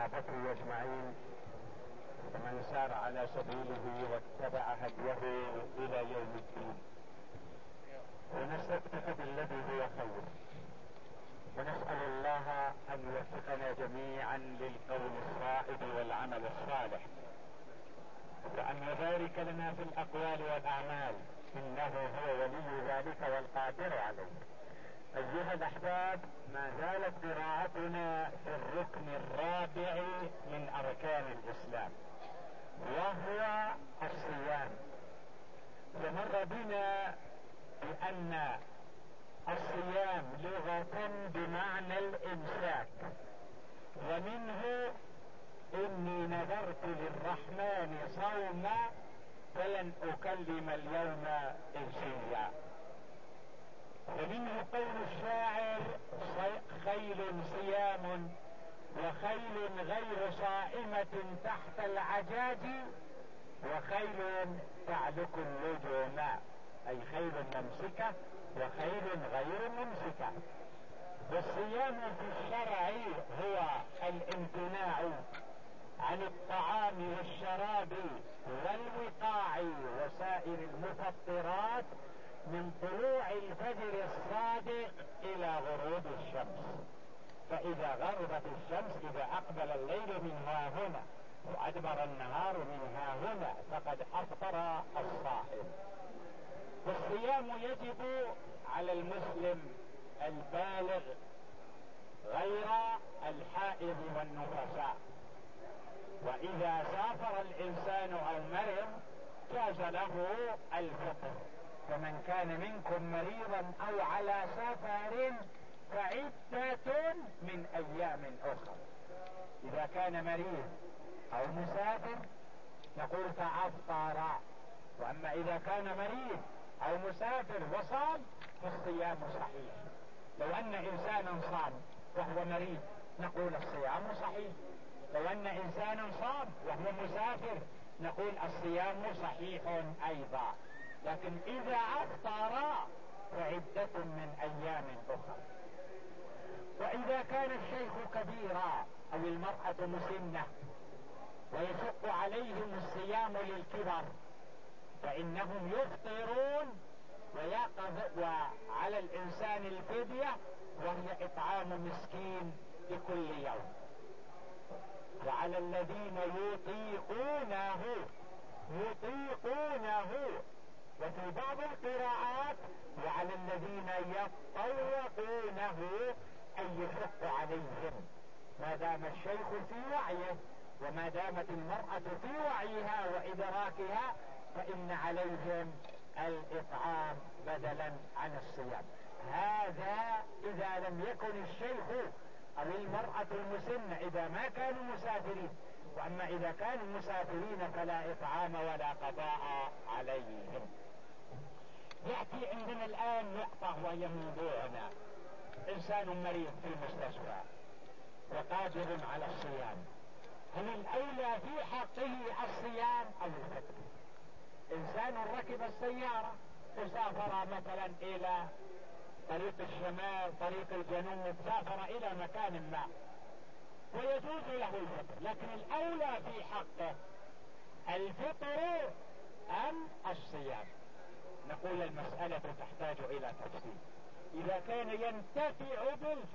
وصحابته اجمعين ومن سار على سبيله واتبع هديه الى يوم الدين. ونستفتح بالذي هو خير، ونسأل الله ان يوفقنا جميعا للقول الصائب والعمل الصالح، وان يبارك لنا في الاقوال والاعمال، انه هو ولي ذلك والقادر عليه. ايها الاحباب، ما زالت قراءتنا في الركن الرابع من اركان الاسلام وهو الصيام. ومر بنا بان الصيام لغة بمعنى الامساك، ومنه اني نذرت للرحمن صوما فلن اكلم اليوم انسيا. ومنه قول الشاعر: خيل صيام وخيل غير صائمة تحت العجاج وخيل تعلق اللجوم، اي خيل ممسكة وخيل غير ممسكة. والصيام في الشرع هو الامتناع عن الطعام والشراب والوقاع وسائر المفطرات من طلوع الفجر الصادق الى غروب الشمس. فاذا غربت الشمس، اذا اقبل الليل من ها هنا وادبر النهار من ها هنا، فقد افطر الصائم. والصيام يجب على المسلم البالغ غير الحائض والنفساء. واذا سافر الانسان او مرض جاز له الفطر. فمن كان منكم مريضا او على سفر فعدة من ايام اخرى. اذا كان مريض او مسافر نقول فافطر. واما اذا كان مريض او مسافر وصام فالصيام صحيح. لو ان انسانا صام وهو مريض نقول الصيام صحيح. لو ان انسانا صام وهو مسافر نقول الصيام صحيح ايضا. لكن اذا افطر فعدة من ايام اخرى. واذا كان الشيخ كبيرا او المرأة مسنة ويشق عليهم الصيام للكبر فانهم يفطرون، وعلى الانسان الفدية وهي اطعام مسكين لكل يوم. وعلى الذين يطيقونه، وفي بعض القراءات وعلى الذين يطوقونه أي يشق عليهم، ما دام الشيخ في وعيه وما دامت المرأة في وعيها وإدراكها فإن عليهم الإطعام بدلا عن الصيام. هذا إذا لم يكن الشيخ أو المرأة المسنة، إذا ما كانوا مسافرين. وأما إذا كانوا مسافرين فلا إطعام ولا قضاء عليهم. يأتي عندنا الآن نقطة وهي موضوعنا: إنسان مريض في المستشفى وقادر على الصيام، هل الأولى في حقه الصيام أو الفطر؟ إنسان ركب السيارة وسافر مثلا إلى طريق الشمال طريق الجنوب، سافر إلى مكان ما ويجوز له الفطر، لكن الأولى في حقه الفطر أم الصيام؟ نقول المسألة تحتاج إلى تفصيل. إذا كان ينتفع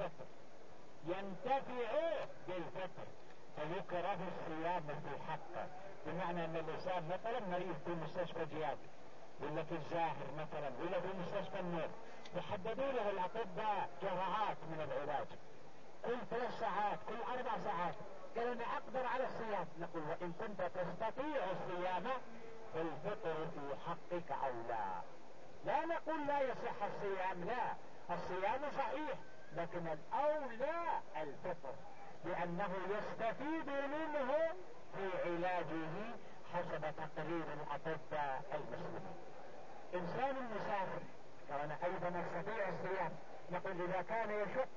بالفطر فيكره الصيام في حقه. بمعنى أن الإنسان مثلا مريض في مستشفى جياد ولا في الزاهر مثلا ولا في مستشفى النور، يحددوا له الأطباء جرعات من العلاج كل 3 ساعات كل 4 ساعات، قال أنا أقدر على الصيام. نقول وإن كنت تستطيع الصيام فالفطر في حقك أولى. لا نقول لا يصح الصيام، لا، الصيام صحيح، لكن الأولى الفطر لأنه يستفيد منه في علاجه حسب تقرير الأطباء المسلمين. إنسان مسافر كان أيضا يستطيع الصيام، نقول إذا كان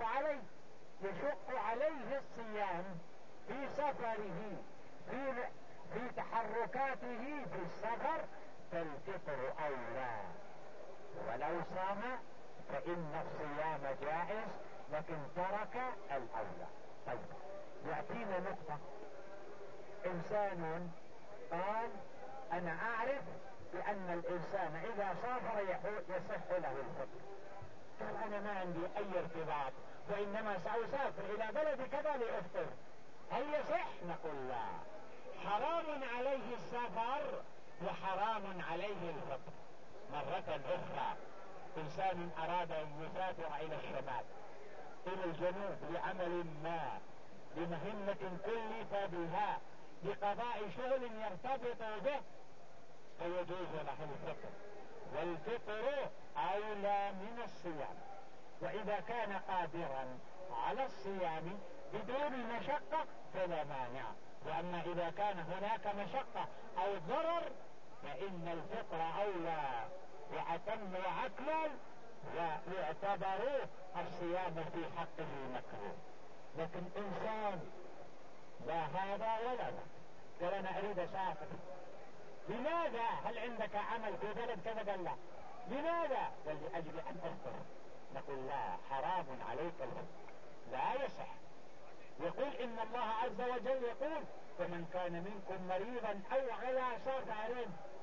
يشق عليه الصيام في سفره في تحركاته في السفر فالفطر أولى. ولو صام فإن الصيام جائز لكن ترك الأولى. طيب، يأتينا نقطة. إنسان قال أنا أعرف بأن الإنسان إذا سافر يصح له الفطر. قال أنا ما عندي أي ارتباط وإنما سأسافر إلى بلد كذا لأفطر، هل يصح؟ نقول لا، حرام عليه السفر وحرام عليه الفطر. مرة أخرى، إنسان أراد أن يسافر إلى الشمال إلى الجنوب لعمل ما، لمهمة كلف بها، لقضاء شغل يرتبط به، فيجوز له الفطر، والفطر أولى من الصيام. وإذا كان قادرا على الصيام بدون مشقة فلا مانع، وأما إذا كان هناك مشقة أو ضرر فإن الفطر أولى وأتم وأكمل، ويعتبر الصيام في حقه مكروه. لكن إنسان لا هذا ولا لا، قال أنا أريد أسافر، لماذا؟ هل عندك عمل في بلد كذا؟ قال لا. لماذا؟ قال لأجل أن أفطر. نقول لا، حرام عليك الفطر، لا يصح. يقول إن الله عز وجل يقول فمن كان منكم مريضا أو على سفر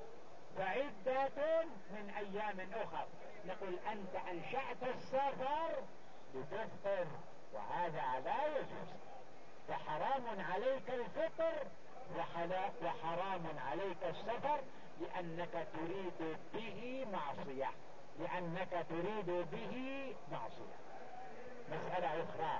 فعدة من أيام أخر. نقول أنت أنشأت السفر لتفطر، وهذا لا يجوز، فحرام عليك الفطر وحرام عليك السفر، لأنك تريد به معصية، لأنك تريد به معصية. مسألة أخرى،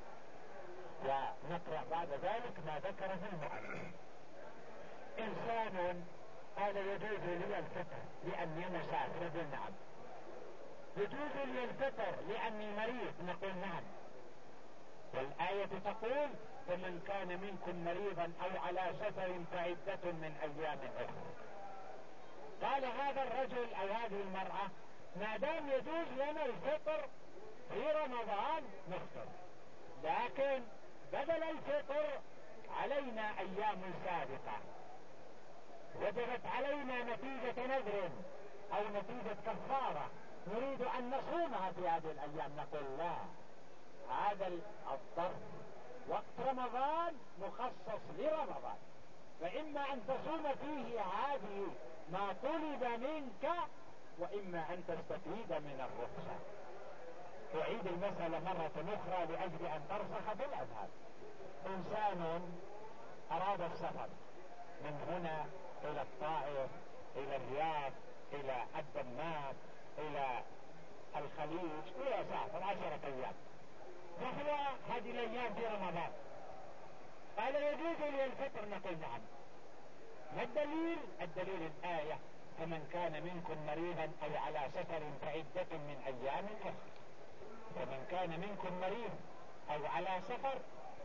ونقرأ بعد ذلك ما ذكره المؤلف. إنسان قال يجوز لي الفطر لأني مسافر، نعم. يجوز لي الفطر لأني مريض، نقول نعم. والآية تقول فمن كان منكم مريضا أو على سفر فعدة من أيام أخرى. قال هذا الرجل أو هذه المرأة ما دام يجوز لنا الفطر في رمضان نفطر، لكن بدل الفطر علينا أيام سابقة وجبت علينا نتيجة نذر أو نتيجة كفارة نريد أن نصومها في هذه الأيام. نقول لا، هذا الظرف وقت رمضان مخصص لرمضان، فإما أن تصوم فيه هذه ما طلب منك، وإما أن تستفيد من الرخصة. أعيد المسألة مرة أخرى لأجل أن ترسخ بالأذهان. إنسان أراد السفر من هنا إلى الطائف، إلى الرياض، إلى الدمام، إلى الخليج، إلى سافر 10 أيام، نحو هذه الأيام في رمضان. قال يجوز لي الفطر، نقول نعم. ما الدليل؟ الدليل الآية فمن كان منكم مريضا أو على سفر فعدة من أيام أخرى. فمن كان منكم مريض أو على سفر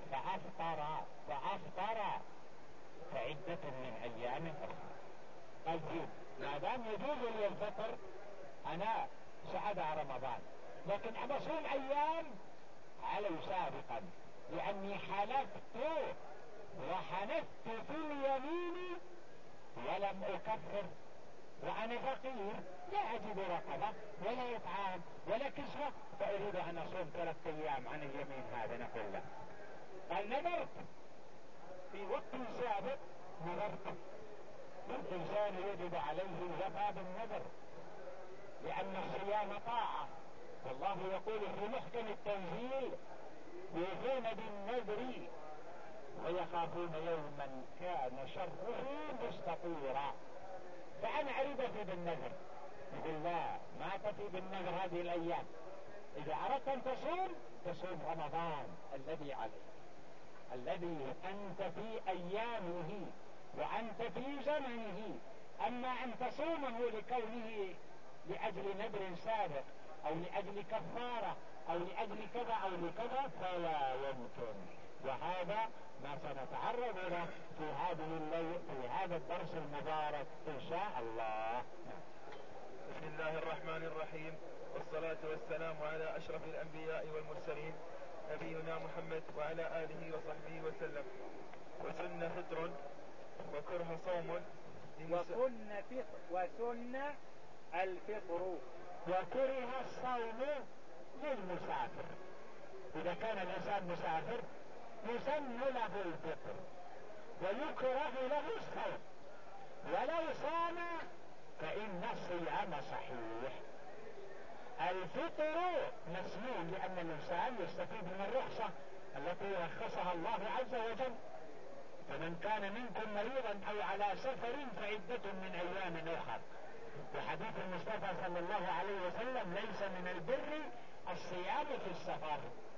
فأفطر فعدة من أيام أخرى. طيب ما دام يجوز لي الفطر أنا سأدع رمضان، لكن أبى أصوم أيام علي سابقا، لأني حلفت وحنفت في اليمين ولم أكفر، وأنا فقير لا أجد رقبة ولا إطعام ولا كسوة، فأريد أن أصوم 3 أيام عن اليمين. هذا نقول له قال نذرت في وقت سابق، نذرت. والإنسان يجب عليه الوفاء بالنذر، لأن الصيام طاعة، والله يقول في محكم التنزيل يوفون بالنذر ويخافون يوما كان شره مستطيرا. فأنا أريد أفي بالنذر، يقول لا، ما تفي بالنذر هذه الأيام. إذا أردت أن تصوم رمضان الذي عليك، الذي أنت في أيامه وأنت في زمنه. أما أن تصومه لكونه لأجل نذر سابق أو لأجل كفارة أو لأجل كذا أو لكذا فلا يمكن، وهذا ما سنتعرض له في هذا الدرس المبارك إن شاء الله. بسم الله الرحمن الرحيم، والصلاة والسلام على أشرف الأنبياء والمرسلين نبينا محمد وعلى آله وصحبه وسلم. وسن فطر وكره صوم وسن الفطر وكره الصوم للمسافر. إذا كان الإنسان مسافر يسن له الفطر ويكره له الصوم، ولو صام فإن الصيام صحيح. الفطر مسنون لأن الإنسان يستفيد من الرخصة التي رخصها الله عز وجل. فمن كان منكم مريضا أو على سفر فعدة من أيام أخر. وحديث المصطفى صلى الله عليه وسلم ليس من البر الصيام في السفر،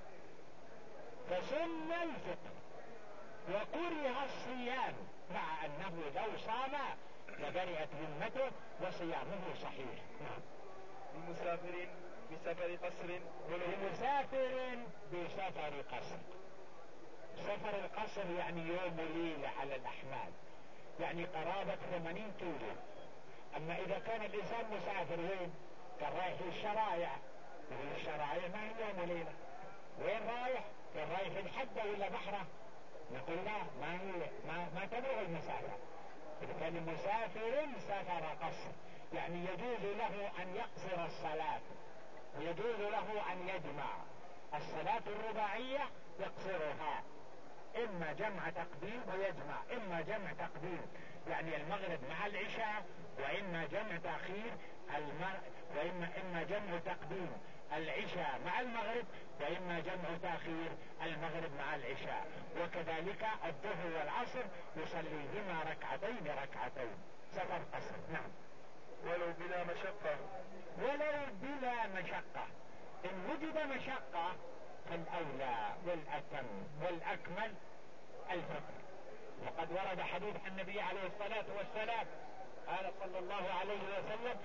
فسن الفطر وكره الصيام، مع أنه لو صام لبرئت ذمته وصيامه صحيح. لمسافر بسفر قصر لمسافر بسفر قصر. سفر القصر يعني يوم وليلة على الأحمال، يعني قرابة 80 كيلو. أما إذا كان الإنسان مسافر وين؟ كان رايح للشرايع، الشرايع ما هي يوم وليلة. وين رايح؟ كان رايح الحدة ولا بحرة؟ نقول لا، ما تبلغ المسافة. إذا كان مسافر سفر قصر يعني يجوز له أن يقصر الصلاة، ويجوز له أن يجمع الصلاة الرباعية يقصرها، إما جمع تقديم ويجمع، إما جمع تقديم يعني المغرب مع العشاء، وإما جمع تأخير وإما جمع تقديم العشاء مع المغرب، وإما جمع تأخير المغرب مع العشاء. وكذلك الظهر والعصر يصليهما ركعتين ركعتين. سفر قصر. نعم. ولو بلا مشقة. ولو بلا مشقة. إن وجد مشقة فالأولى والأتم والأكمل الفطر. وقد ورد حديث النبي عليه الصلاة والسلام قال صلى الله عليه وسلم: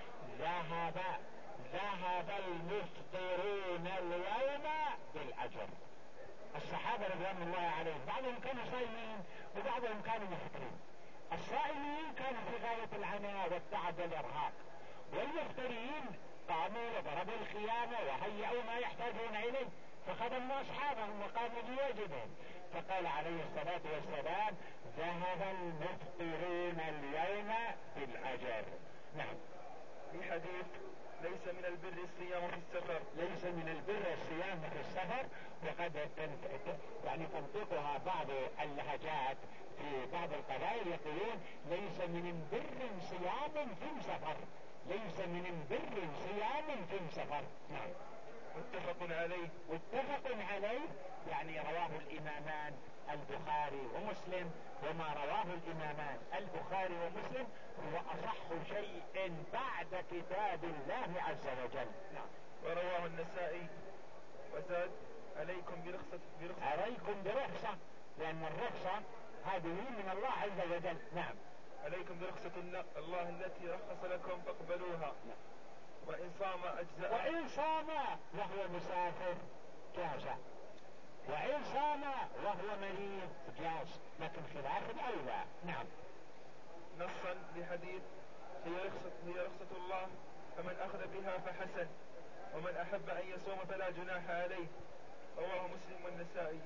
ذهب المفطرون اليوم بالأجر. الصحابة رضوان الله عليهم بعضهم كانوا صائمين وبعضهم كانوا مفطرين. الصائمين كانوا في غاية العناء والتعب والإرهاق، والمفطرين قاموا وضربوا الخيام وهيئوا ما يحتاجون إليه، فخدموا أصحابهم وقاموا بواجبهم. فقال عليه الصلاة والسلام: ذهب المفطرون اليوم بالأجر. نعم. في حديث: ليس من البر الصيام في السفر. ليس من البر الصيام في السفر. وقد تنطقها بعض اللهجات في بعض القبائل يقولون: ليس من بر صيام في سفر. ليس من بر صيام في سفر. نعم. متفق عليه. متفق عليه يعني رواه الإمامان البخاري ومسلم، وما رواه الإمامان البخاري ومسلم هو أصح شيء بعد كتاب الله عز وجل. نعم. ورواه النسائي وزاد: عليكم برخصة، لأن الرخصة هذه من الله عز وجل. نعم. عليكم برخصة الله التي رخص لكم فاقبلوها. وإن صام أجزاء. وإن صام وهو مسافر جاز، وإن صام وهو مريض جاز، لكن خلاف الأولى. نعم. نصا لحديث: هي رخصة الله، فمن أخذ بها فحسن، ومن أحب أن يصوم فلا جناح عليه. رواه مسلم والنسائي.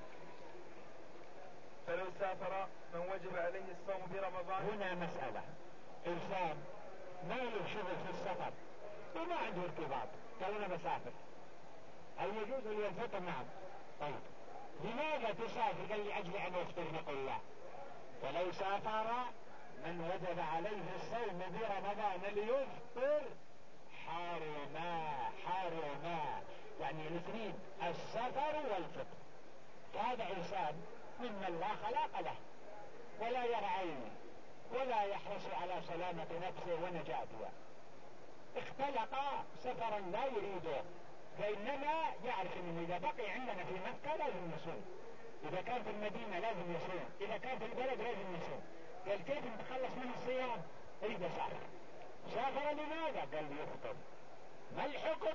فلو سافر من وجب عليه الصوم في رمضان. هنا مسألة: إنسان ما له شغل في السفر وما عنده ارتباط، قال أنا بسافر، هل يجوز لي الفطر؟ نعم. طيب لماذا تسافر؟ قال لأجل أن أفطر. نقول لا. فلو سافر من وجب عليه الصوم برمضان ليفطر حرما يعني الاثنين، السفر والفطر. فهذا إنسان ممن لا خلاق له ولا يرعى ولا يحرص على سلامة نفسه ونجاتها، اختلق سفرا لا يريده، فإنما يعرف أنه إذا بقي عندنا في مكة لازم يصوم، إذا كان في المدينة لازم يصوم، إذا كان في البلد لازم يصوم. قال كيف نتخلص من الصيام؟ يريد سافر لماذا؟ قال يفطر. ما الحكم؟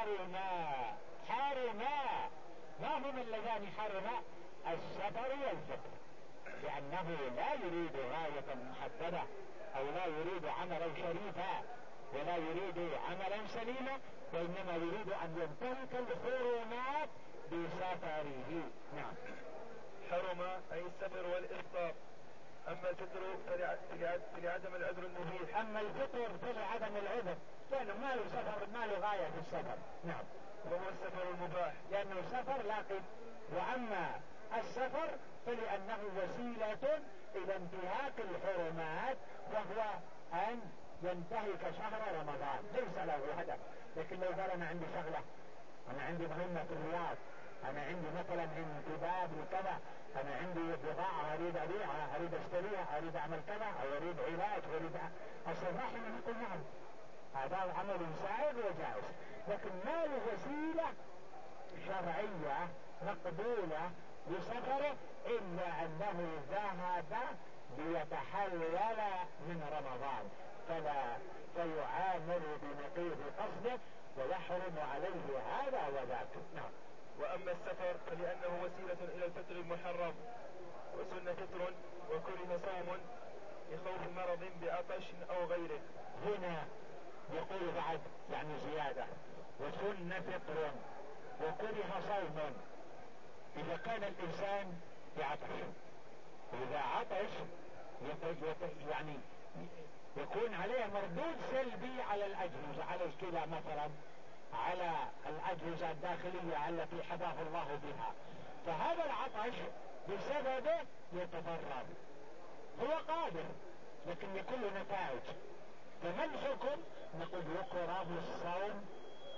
حرما. ما هم اللذان حرما؟ السفر والفطر، لأنه لا يريد غاية محددة أو لا يريد عملا شريفا ولا يريد عملا سليما، وإنما يريد أن ينتهك الحرمات بسفره. نعم. حرم أي السفر والإفطار. أما الفطر فلعدم العذر المبيح. أما الفطر فلعدم العذر، لأنه ما له سفر، ما له غاية في السفر. نعم. وهو السفر المباح، لأنه سفر لاقي. وأما السفر فلأنه وسيلة إلى انتهاك الحرمات، وهو أن ينتهك شهر رمضان، ليس له هدف. لكن لو قال أنا عندي شغلة، أنا عندي مهمة في الرياض، أنا عندي مثلا انتداب لكذا، أنا عندي بضاعة أريد أبيعها، أريد أشتريها، أريد أعمل كذا، أو أريد علاج، أريد أصلح، نقول نعم هذا عمل سائغ وجائز، لكن ما له وسيلة شرعية مقبولة لسفره إلا أنه ذهب ليتحلل من رمضان، فيعامل بنقيض قصده ويحرم عليه هذا وذاك. نعم. وأما السفر فلأنه وسيلة إلى الفطر المحرم، وسن فطر وكره صوم لخوف مرض بعطش أو غيره. هنا يقول بعد يعني زيادة، وسن فطر وكره صوم. إذا كان الإنسان يعطش، إذا عطش يعني يكون عليه مردود سلبي على الأجهزة، على الكلى مثلا، على الأجهزة الداخلية التي حفاه الله بها، فهذا العطش بسببه يتضرر. هو قادر لكن يكون له نتائج، فما الحكم؟ نقول يكره الصوم،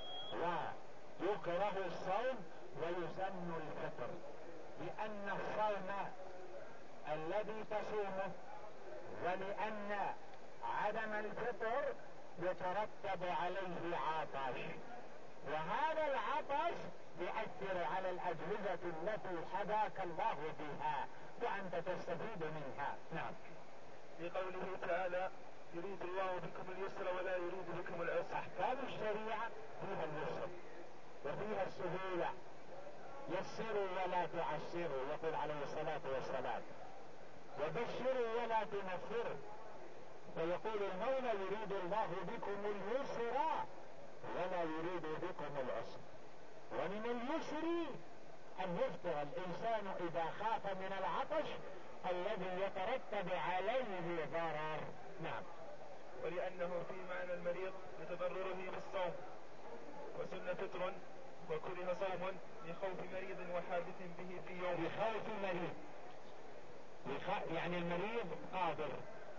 ويكره الصوم ويسن الفطر، لأن الصوم الذي تصومه ولأن عدم الفطر يترتب عليه عطش، وهذا العطش يؤثر على الأجهزة التي حباك الله بها وأنت تستفيد منها. نعم. لقوله تعالى يريد الله بكم اليسر ولا يريد بكم العسر. أحكام الشريعة فيها اليسر وفيها السهولة، يسروا ولا تعسروا، يقول عليه الصلاة والسلام، وبشروا ولا تنفروا، ويقول المولى يريد الله بكم اليسر ولا يريد بكم العسر. ومن اليسر أن يفطر الإنسان إذا خاف من العطش الذي يترتب عليه ضرر. نعم. ولأنه في معنى المريض لتضرره بالصوم، وسن فطر وكره صوم لخوف مريض وحادث به في يوم. لخوف مريض، يعني المريض قادر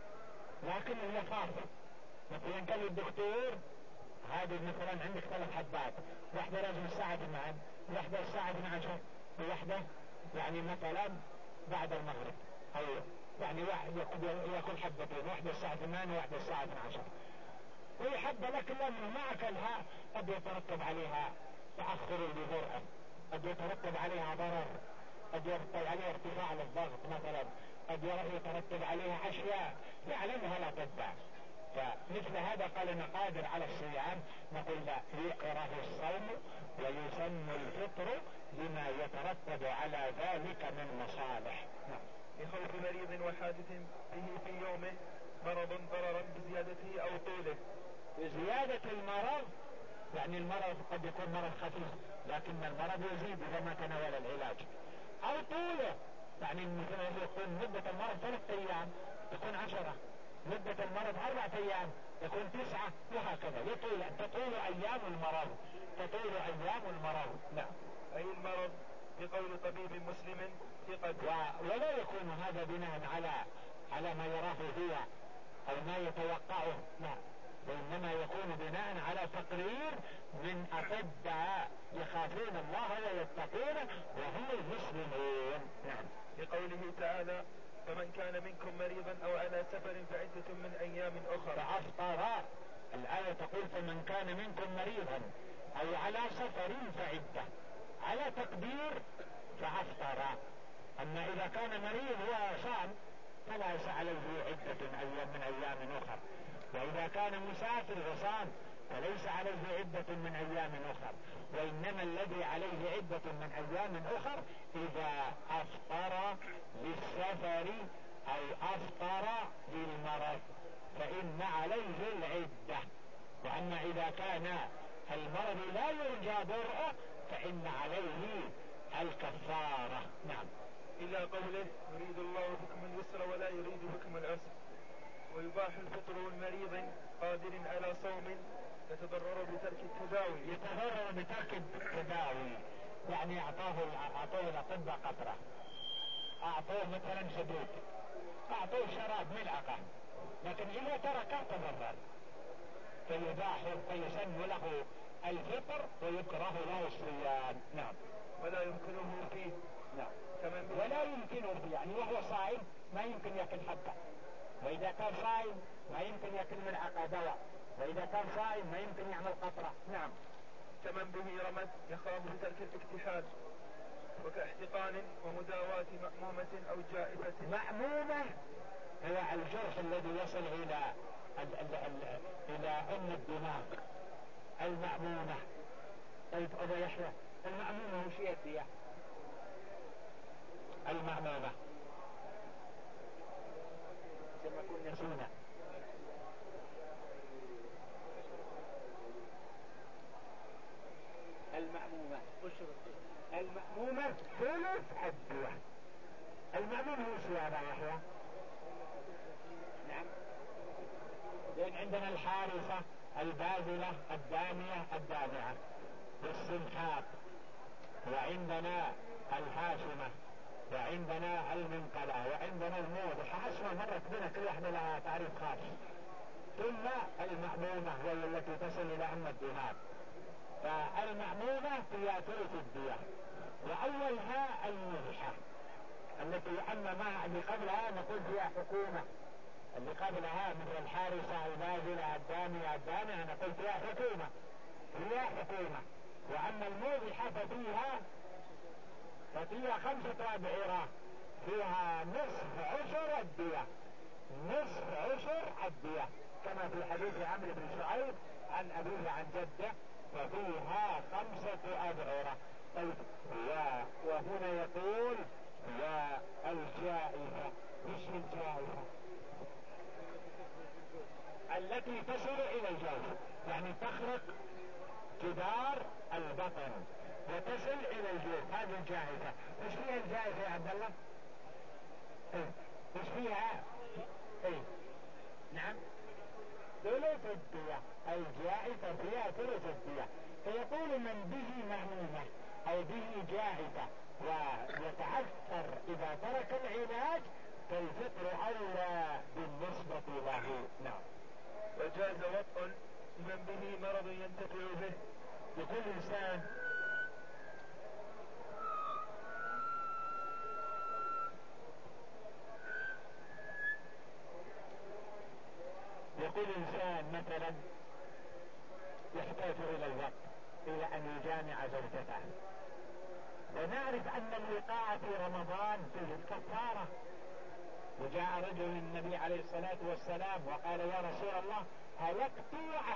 لكن يخاف، مثلا قال الدكتور هذه مثلا عندك 3 حبات، واحدة لازم الساعة 8، واحدة الساعة 12، وواحدة يعني مثلا بعد المغرب، أو يعني يأكل حبتين، واحدة الساعة 8 وواحدة الساعة 12، وهي حبة لكن لما ما أكلها قد يترتب عليها تأخر لجرعة، قد يترتب عليها ضرر، قد يترتب عليها ارتفاع للضغط مثلا، قد يترتب عليها أشياء يعلمها الأطباء. فمثل هذا قال أنا قادر على الصيام، نقول لا، يكره الصوم ويسن الفطر لما يترتب على ذلك من مصالح. لخوف مريض وحادث به في يومه مرض ضررا بزيادته أو طوله. بزيادة المرض يعني المرض قد يكون مرض خفيف لكن المرض يزيد إذا ما تناول العلاج، أو طوله يعني مثلا يكون مدة المرض 3 أيام تكون 10، مدة المرض 4 أيام تكون 9، وهكذا تطول أيام المرض، تطول أيام المرض. نعم. أي المرض بقول طبيب مسلم ثقة. ولا يكون هذا بناء على ما يراه هو أو ما يتوقعه، لا، وإنما يكون بناء على تقرير من أطباء يخافون الله ويتقونه وهم المسلمون. نعم. لقوله تعالى فمن كان منكم مريضا أو على سفر فعدة من أيام أخرى. فأفطر، الآية تقول فمن كان منكم مريضا أو على سفر فعدة، على تقدير فأفطر. أما إذا كان مريض وصام فليس عليه عدة من أيام أخرى، وإذا كان مسافر وصام فليس عليه عدة من أيام أخرى، وإنما الذي عليه عدة من أيام أخرى إذا أفطر للسفر أو أفطر للمرض فإن عليه العدة. وأما إذا كان المرض لا يرجى برؤه فإن عليه الكفارة. نعم. إلى قوله يريد الله بكم اليسر ولا يريد بكم العسر. ويباح الفطر المريض قادر على صوم يتضرر بترك التداوي. يتضرر بترك التداوي يعني اعطوه الاطباء قطرة، اعطوه مثلا سدود، اعطوه شراب ملعقة، لكن اذا تركه تضرر، فيسن له الفطر ويكره له الصيام. نعم. ولا يمكنه فيه. نعم. ولا يمكنه فيه، يعني وهو صائم ما يمكن يأكل حبة، واذا كان صائم ما يمكن يأكل ملعقة دواء، واذا كان صائم ما يمكن يعمل قطرة. نعم. كمن به رمد يخاف بترك الاكتحال، وكاحتقان ومداواة مأمومة أو جائفة. مأمومة هو الجرح الذي يصل إلى أم الدماغ، المأمومة. طيب أبو يحيى، المأمومة وش يديه؟ المأمومة زي ما كنا نسينا. المأمومة المأمومة ثلث الدية. المأمومة وش يا أبا يحيى؟ نعم. لأن عندنا الحارثة، الباذلة، الدانية، الدامعة، والسمحاق، وعندنا الهاشمة، وعندنا المنقلة، وعندنا الموضحة. أسماء مرت بنا كل واحدة لها تعريف خاص. ثم المأمومة وهي التي تصل إلى أم الدماغ. فالمأمومة هي ثلث الدية، وأولها الموضحة التي أما ما اللي قبلها نقول فيها حكومة، اللي قبلها مثل الحارسة، الباذلة، الدامية، الدامعة نقول فيها حكومة، هي حكومة. وأما الموضحة ففيها 5 أبعرة، فيها نصف عشر الدية، نصف عشر الدية، كما في حديث عمرو بن شعيب عن أبيه عن جده، ففيها 5 أبعرة. طيب وهنا يقول والجائفة. وش الجائفة؟ التي تصل إلى الجوف، يعني تخرق جدار البطن وتصل إلى الجوف، هذه الجائفة. وش فيها الجائفة يا عبد الله؟ وش فيها؟ نعم، ثلث الدية. الجائفة فيها ثلث الدية. فيقول من به مأمومة أو به جائفة ويتعثر إذا ترك العلاج فالفطر أولى بالنسبة له. نعم. وجاز وطء لمن به مرض ينتفع به. لكل إنسان مثلا يحتاج إلى الوقت، إلى أن يجامع زوجته، ونعرف أن الوقاء في رمضان فيه الكفارة. وجاء رجل النبي عليه الصلاة والسلام وقال يا رسول الله هلكت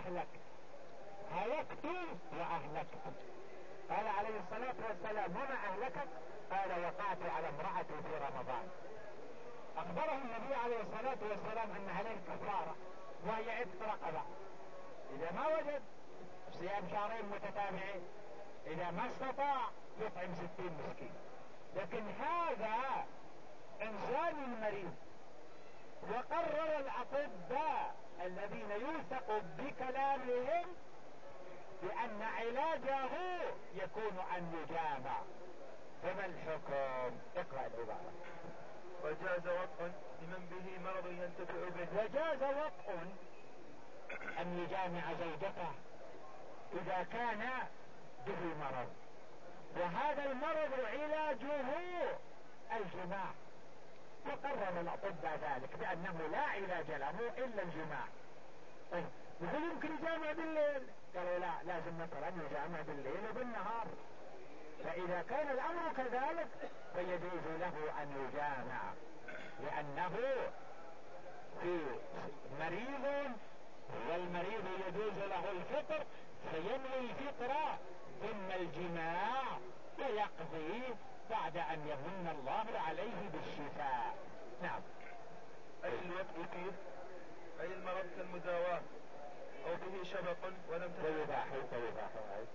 وأهلك. قال عليه الصلاة والسلام وما أهلكك؟ قال وقعت على امرأتي في رمضان. أخبره النبي عليه الصلاة والسلام أن عليه كفارة وهي عتق رقبة، إذا ما وجد صيام 2 شهر متتابعين، إذا ما استطاع يطعم 60 مسكين. لكن هذا إنسان مريض، وقرر الأطباء الذين يوثق بكلامهم بأن علاجه يكون أن يجامع. فما الحكم؟ اقرأ العبارة. وجاز وطء لمن به مرض ينتفع به. وجاز وطء أن يجامع زوجته إذا كان به مرض، وهذا المرض علاجه الجماع، وقرر الأطباء ذلك بأنه لا علاج له إلا الجماع. طيب يقول يمكن يجامع بالليل، قالوا لا، لازم مثلا يجامع بالليل وبالنهار. فإذا كان الأمر كذلك فيجوز له أن يجامع، لأنه في مريض، والمريض يجوز له الفطر، فينوي الفطر ثم الجماع ويقضي بعد أن يمن الله عليه بالشفاء. نعم. أي الوطء فيه أي المرض كالمداواة أو به شبق ولم تتبع.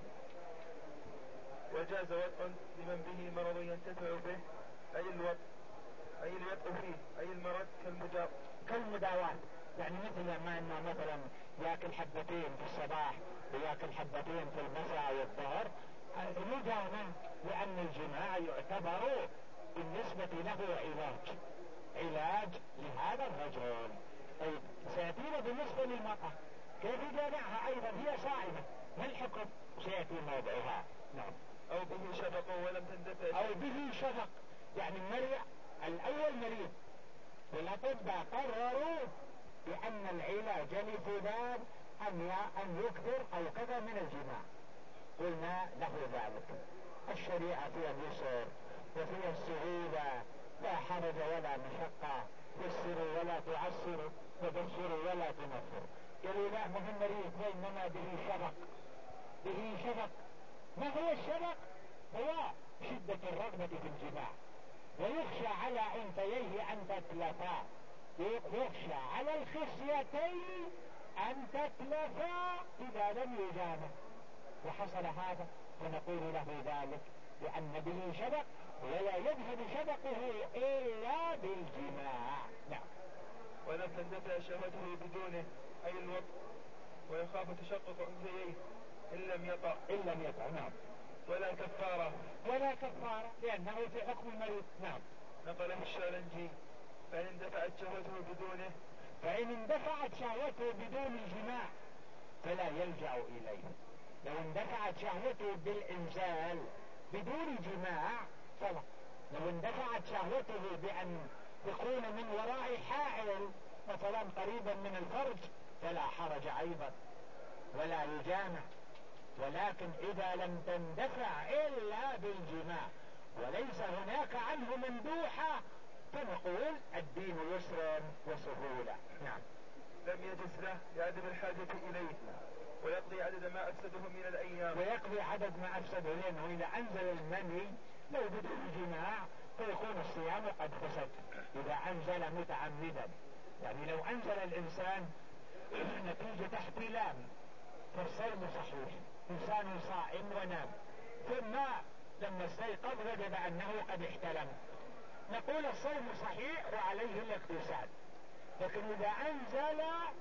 وجاز وطء لمن به مرض ينتفع به أي الوطء فيه أي المرض كالمداواة، يعني مثل ما انه مثلا ياكل حبتين في الصباح وياكل حبتين في المساء والظهر، لأن الجماع يعتبر بالنسبة له علاج لهذا الرجل. طيب سيأتينا بالنسبة للمرأة كيف جامعها أيضا هي صائمة، ما الحكم؟ سيأتي موضعها. نعم. أو به شفق ولم تندفع. أو به شفق، يعني المريء الأول مريض والأطباء قرروا بأن العلاج لفلان أن يكثر أو كذا من الجماع، قلنا له ذلك. الشريعة فيها اليسر وفيها السهولة، لا حرج ولا مشقة، يسروا ولا تعسروا وبشروا ولا تنفروا. قالوا لا مهم مريض وإنما به شفق. به شفق، ما هو الشفق؟ هو شدة الرغبة في الجماع، ويخشى على أنثييه أن تتلفا، يخشى على الخصيتين أن تتلفا إذا لم يجامع، وحصل هذا فنقول له ذلك لأن به شفق ولا يذهب شفقه إلا بالجماع. نعم. ولم تندفع شهوته بدونه أي الوقت، ويخاف تشقق أنثييه إن لم يطع. نعم. ولا كفارة لأنه في حكم المريض. نعم. نقله الشالنجي فإن اندفعت شهوته بدون الجماع فلا يلجأ إليه. لو اندفعت شهوته بالإنزال بدون جماع فلا. لو اندفعت شهوته بأن يكون من وراء حائل مثلا قريبا من الفرج فلا حرج أيضا ولا يجامع. ولكن إذا لم تندفع إلا بالجماع وليس هناك عنه مندوحة فنقول الدين يسر وسهولة. نعم. لم يجز له لعدم الحاجة إليه، ويقضي عدد ما أفسده من الأيام. لأنه إذا أنزل المني لو بدون جماع فيكون الصيام قد فسد إذا أنزل متعمدا. يعني لو أنزل الإنسان نتيجة احتلام فالصوم صحيح، إنسان صائم ونام ثم لما استيقظ وجد أنه قد احتلم، نقول الصوم صحيح وعليه الاغتسال. لكن إذا أنزل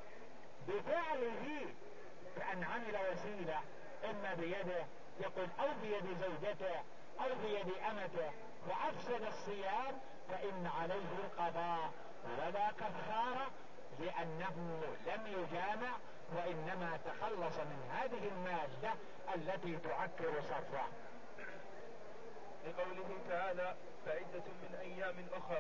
بفعله بأن عمل وسيلة إما بيده يقول أو بيد زوجته أو بيد أمته وأفسد الصيام فإن عليه القضاء ولا كفارة، لأنه لم يجامع وإنما تخلص من هذه المادة التي تعكر صفوه. لقوله تعالى فعدة من أيام أخر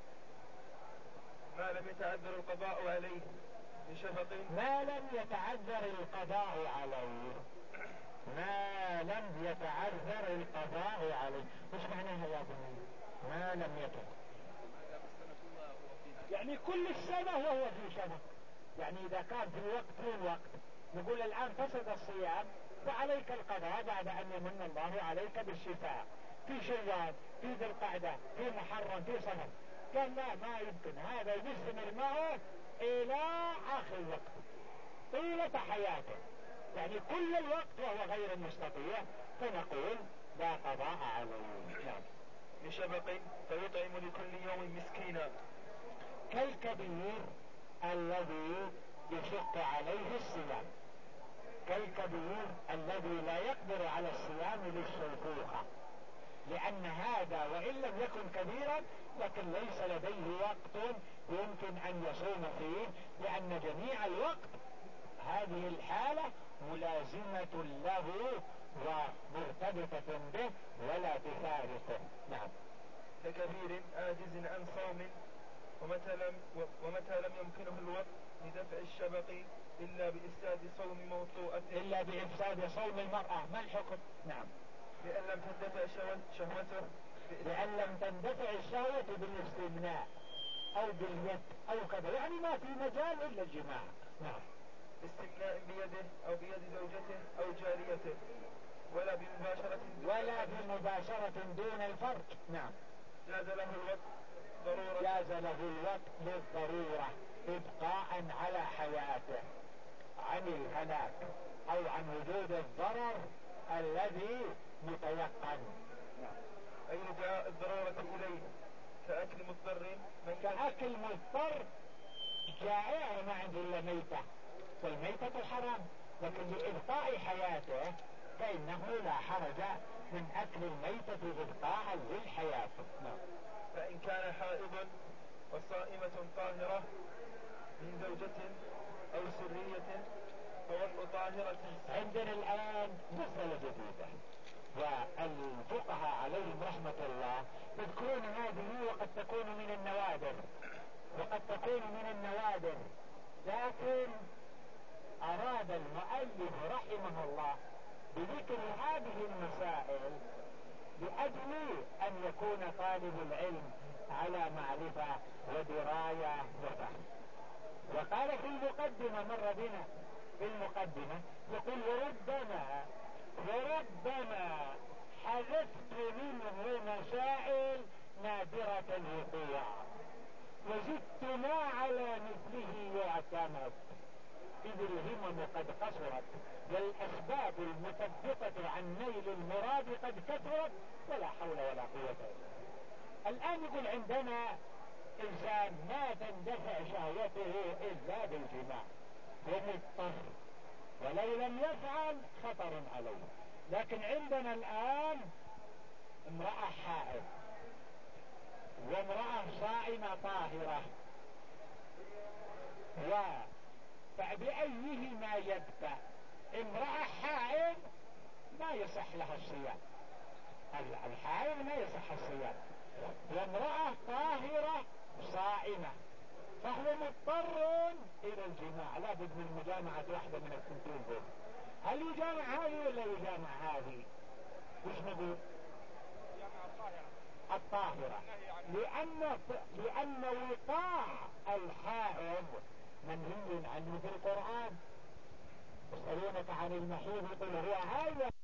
ما لم يتعذر القضاء عليه بشفق. ما لم يتعذر القضاء عليه. وش معناها يا بني ما لم يتعذر؟ يعني كل السنة وهو في شفق. يعني إذا كان في الوقت نقول الآن فسد الصيام فعليك القضاء بعد أن يمن الله عليك بالشفاء في شوال في ذي القعدة في محرم في صفر. قال لا ما يمكن، هذا يستمر معه إلى آخر الوقت طيلة حياته، يعني كل الوقت وهو غير مستطيع فنقول لا قضاء عليه. نعم. بشفق فيطعم لكل يوم مسكينا. كالكبير الذي يشق عليه الصيام، كالكبير الذي لا يقدر على الصيام للشيخوخة، لأن هذا وإن لم يكن كبيرا لكن ليس لديه وقت يمكن أن يصوم فيه، لأن جميع الوقت هذه الحالة ملازمة له ومرتبطة به ولا تفارقه. نعم. ككبير عاجز عن صوم ومتى لم يمكنه الوقت لدفع الشبق إلا بإفساد صوم المرأة، ما الحكم؟ نعم. لأن لم تندفع شهوته، لأن لم تندفع الشهوة بالاستمناء أو باليد أو كذا، يعني ما في مجال إلا الجماع. نعم. استمناء بيده أو بيد زوجته أو جاريته ولا بمباشرة دون الفرج. نعم. جاز له الوقت للضرورة إبقاء على حياته عن الهلاك أو عن وجود الضرر الذي متيقن. أي جاء الضرورة إليه كأكل مضطر جائع ما عنده إلا ميتة، والميتة حرام، لكن لإبقاء حياته فإنه لا حرج من أكل الميتة إبقاء للحياة. نعم. فإن كان حائضا وصائمة طاهرة من زوجة أو سرية فوضع طاهرة. عندنا الآن مسألة جديدة، والفقهاء عليهم رحمة الله يذكرون هذه وقد تكون من النوادر، لكن أراد المؤلف رحمه الله بذكر هذه المسائل لأجل أن يكون طالب العلم على معرفة ودراية وفهم. وقال في المقدمة، مر بنا في المقدمة، يقول وربما حذفت منه مسائل نادرة الوقوع وزدت ما على مثله يعتمد، إذ الهمم قد قصرت والأسباب المثبطة عن نيل المراد قد كثرت ولا حول ولا قوة إلا بالله. الآن يقول عندنا إنسان ما تندفع شهوته إلا بالجماع ومضطر، ولو لم يفعل خطر عليه. لكن عندنا الآن امرأة حائض وامرأة صائمة طاهرة، فبأيهما يبدأ؟ امرأة حائض ما يصح لها الصيام، الحائض ما يصح الصيام، وامرأة طاهرة صائمة، فهو مضطر إلى الجماع، لا بد من مجامعة واحدة من الثنتين دول. هل يجامع هذه ولا يجامع هذه؟ وش نقول؟ الطاهرة، لأن وقاع الحائض منهي عنه في القرآن. يسألونك عن المحيض قل هو هذا